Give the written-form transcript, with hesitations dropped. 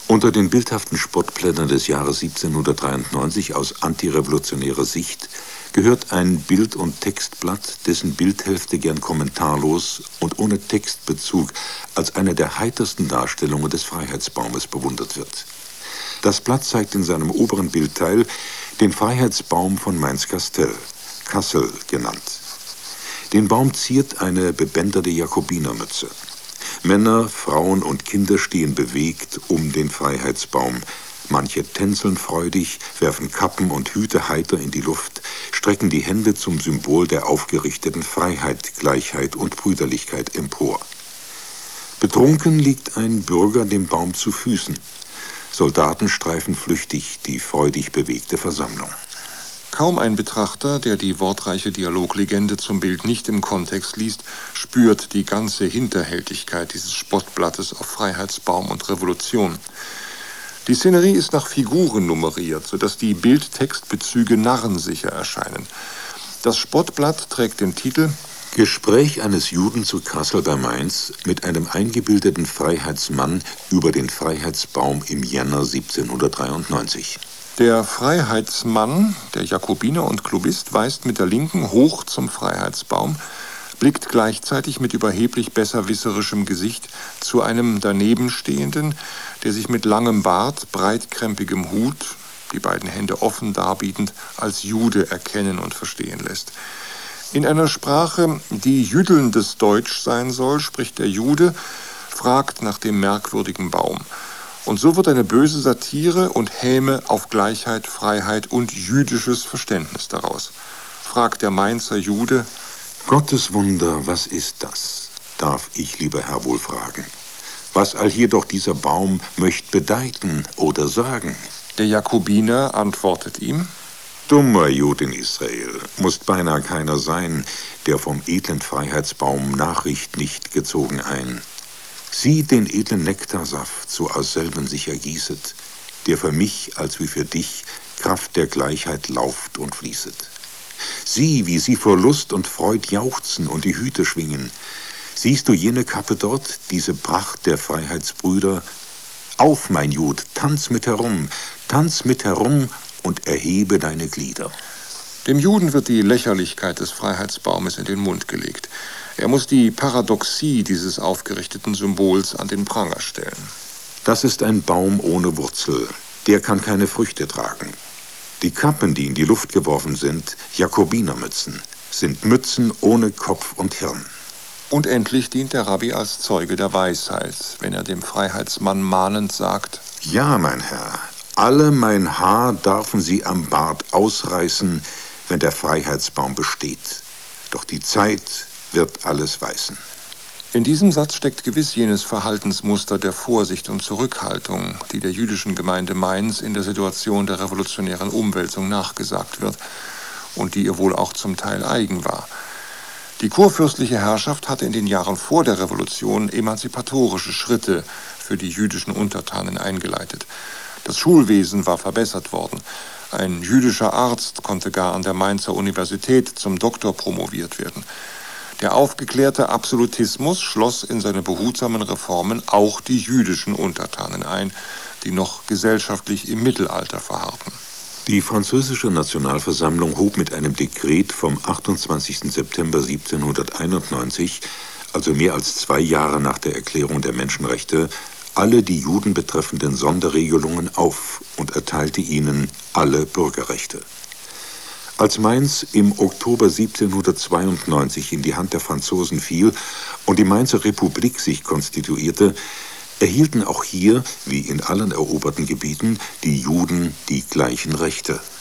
Unter den bildhaften Spottblättern des Jahres 1793 aus antirevolutionärer Sicht gehört ein Bild- und Textblatt, dessen Bildhälfte gern kommentarlos und ohne Textbezug als eine der heitersten Darstellungen des Freiheitsbaumes bewundert wird. Das Blatt zeigt in seinem oberen Bildteil den Freiheitsbaum von Mainz-Kastel, Kassel genannt. Den Baum ziert eine bebänderte Jakobinermütze. Männer, Frauen und Kinder stehen bewegt um den Freiheitsbaum. Manche tänzeln freudig, werfen Kappen und Hüte heiter in die Luft, strecken die Hände zum Symbol der aufgerichteten Freiheit, Gleichheit und Brüderlichkeit empor. Betrunken liegt ein Bürger dem Baum zu Füßen. Soldaten streifen flüchtig die freudig bewegte Versammlung. Kaum ein Betrachter, der die wortreiche Dialoglegende zum Bild nicht im Kontext liest, spürt die ganze Hinterhältigkeit dieses Spottblattes auf Freiheitsbaum und Revolution. Die Szenerie ist nach Figuren nummeriert, sodass die Bildtextbezüge narrensicher erscheinen. Das Spottblatt trägt den Titel Gespräch eines Juden zu Kassel bei Mainz mit einem eingebildeten Freiheitsmann über den Freiheitsbaum im Jänner 1793. Der Freiheitsmann, der Jakobiner und Klubist, weist mit der Linken hoch zum Freiheitsbaum, blickt gleichzeitig mit überheblich besserwisserischem Gesicht zu einem Danebenstehenden, der sich mit langem Bart, breitkrempigem Hut, die beiden Hände offen darbietend, als Jude erkennen und verstehen lässt. In einer Sprache, die jüdelndes Deutsch sein soll, spricht der Jude, fragt nach dem merkwürdigen Baum. Und so wird eine böse Satire und Häme auf Gleichheit, Freiheit und jüdisches Verständnis daraus. Fragt der Mainzer Jude: Gottes Wunder, was ist das? Darf ich, lieber Herr, wohl fragen. Was allhier doch dieser Baum möcht bedeuten oder sagen? Der Jakobiner antwortet ihm: Dummer Jud in Israel, mußt beinahe keiner sein, der vom edlen Freiheitsbaum Nachricht nicht gezogen ein. Sieh den edlen Nektarsaft, so aus selben sich ergießet, der für mich als wie für dich Kraft der Gleichheit lauft und fließet. Sieh, wie sie vor Lust und Freud jauchzen und die Hüte schwingen. Siehst du jene Kappe dort, diese Pracht der Freiheitsbrüder? Auf, mein Jud, tanz mit herum und erhebe deine Glieder. Dem Juden wird die Lächerlichkeit des Freiheitsbaumes in den Mund gelegt. Er muss die Paradoxie dieses aufgerichteten Symbols an den Pranger stellen. Das ist ein Baum ohne Wurzel. Der kann keine Früchte tragen. Die Kappen, die in die Luft geworfen sind, Jakobinermützen, sind Mützen ohne Kopf und Hirn. Und endlich dient der Rabbi als Zeuge der Weisheit, wenn er dem Freiheitsmann mahnend sagt: Ja, mein Herr, alle mein Haar darfen Sie am Bart ausreißen, wenn der Freiheitsbaum besteht. Doch die Zeit wird alles weißen. In diesem Satz steckt gewiss jenes Verhaltensmuster der Vorsicht und Zurückhaltung, die der jüdischen Gemeinde Mainz in der Situation der revolutionären Umwälzung nachgesagt wird und die ihr wohl auch zum Teil eigen war. Die kurfürstliche Herrschaft hatte in den Jahren vor der Revolution emanzipatorische Schritte für die jüdischen Untertanen eingeleitet. Das Schulwesen war verbessert worden. Ein jüdischer Arzt konnte gar an der Mainzer Universität zum Doktor promoviert werden. Der aufgeklärte Absolutismus schloss in seine behutsamen Reformen auch die jüdischen Untertanen ein, die noch gesellschaftlich im Mittelalter verharrten. Die französische Nationalversammlung hob mit einem Dekret vom 28. September 1791, also mehr als 2 Jahre nach der Erklärung der Menschenrechte, alle die Juden betreffenden Sonderregelungen auf und erteilte ihnen alle Bürgerrechte. Als Mainz im Oktober 1792 in die Hand der Franzosen fiel und die Mainzer Republik sich konstituierte, erhielten auch hier, wie in allen eroberten Gebieten, die Juden die gleichen Rechte.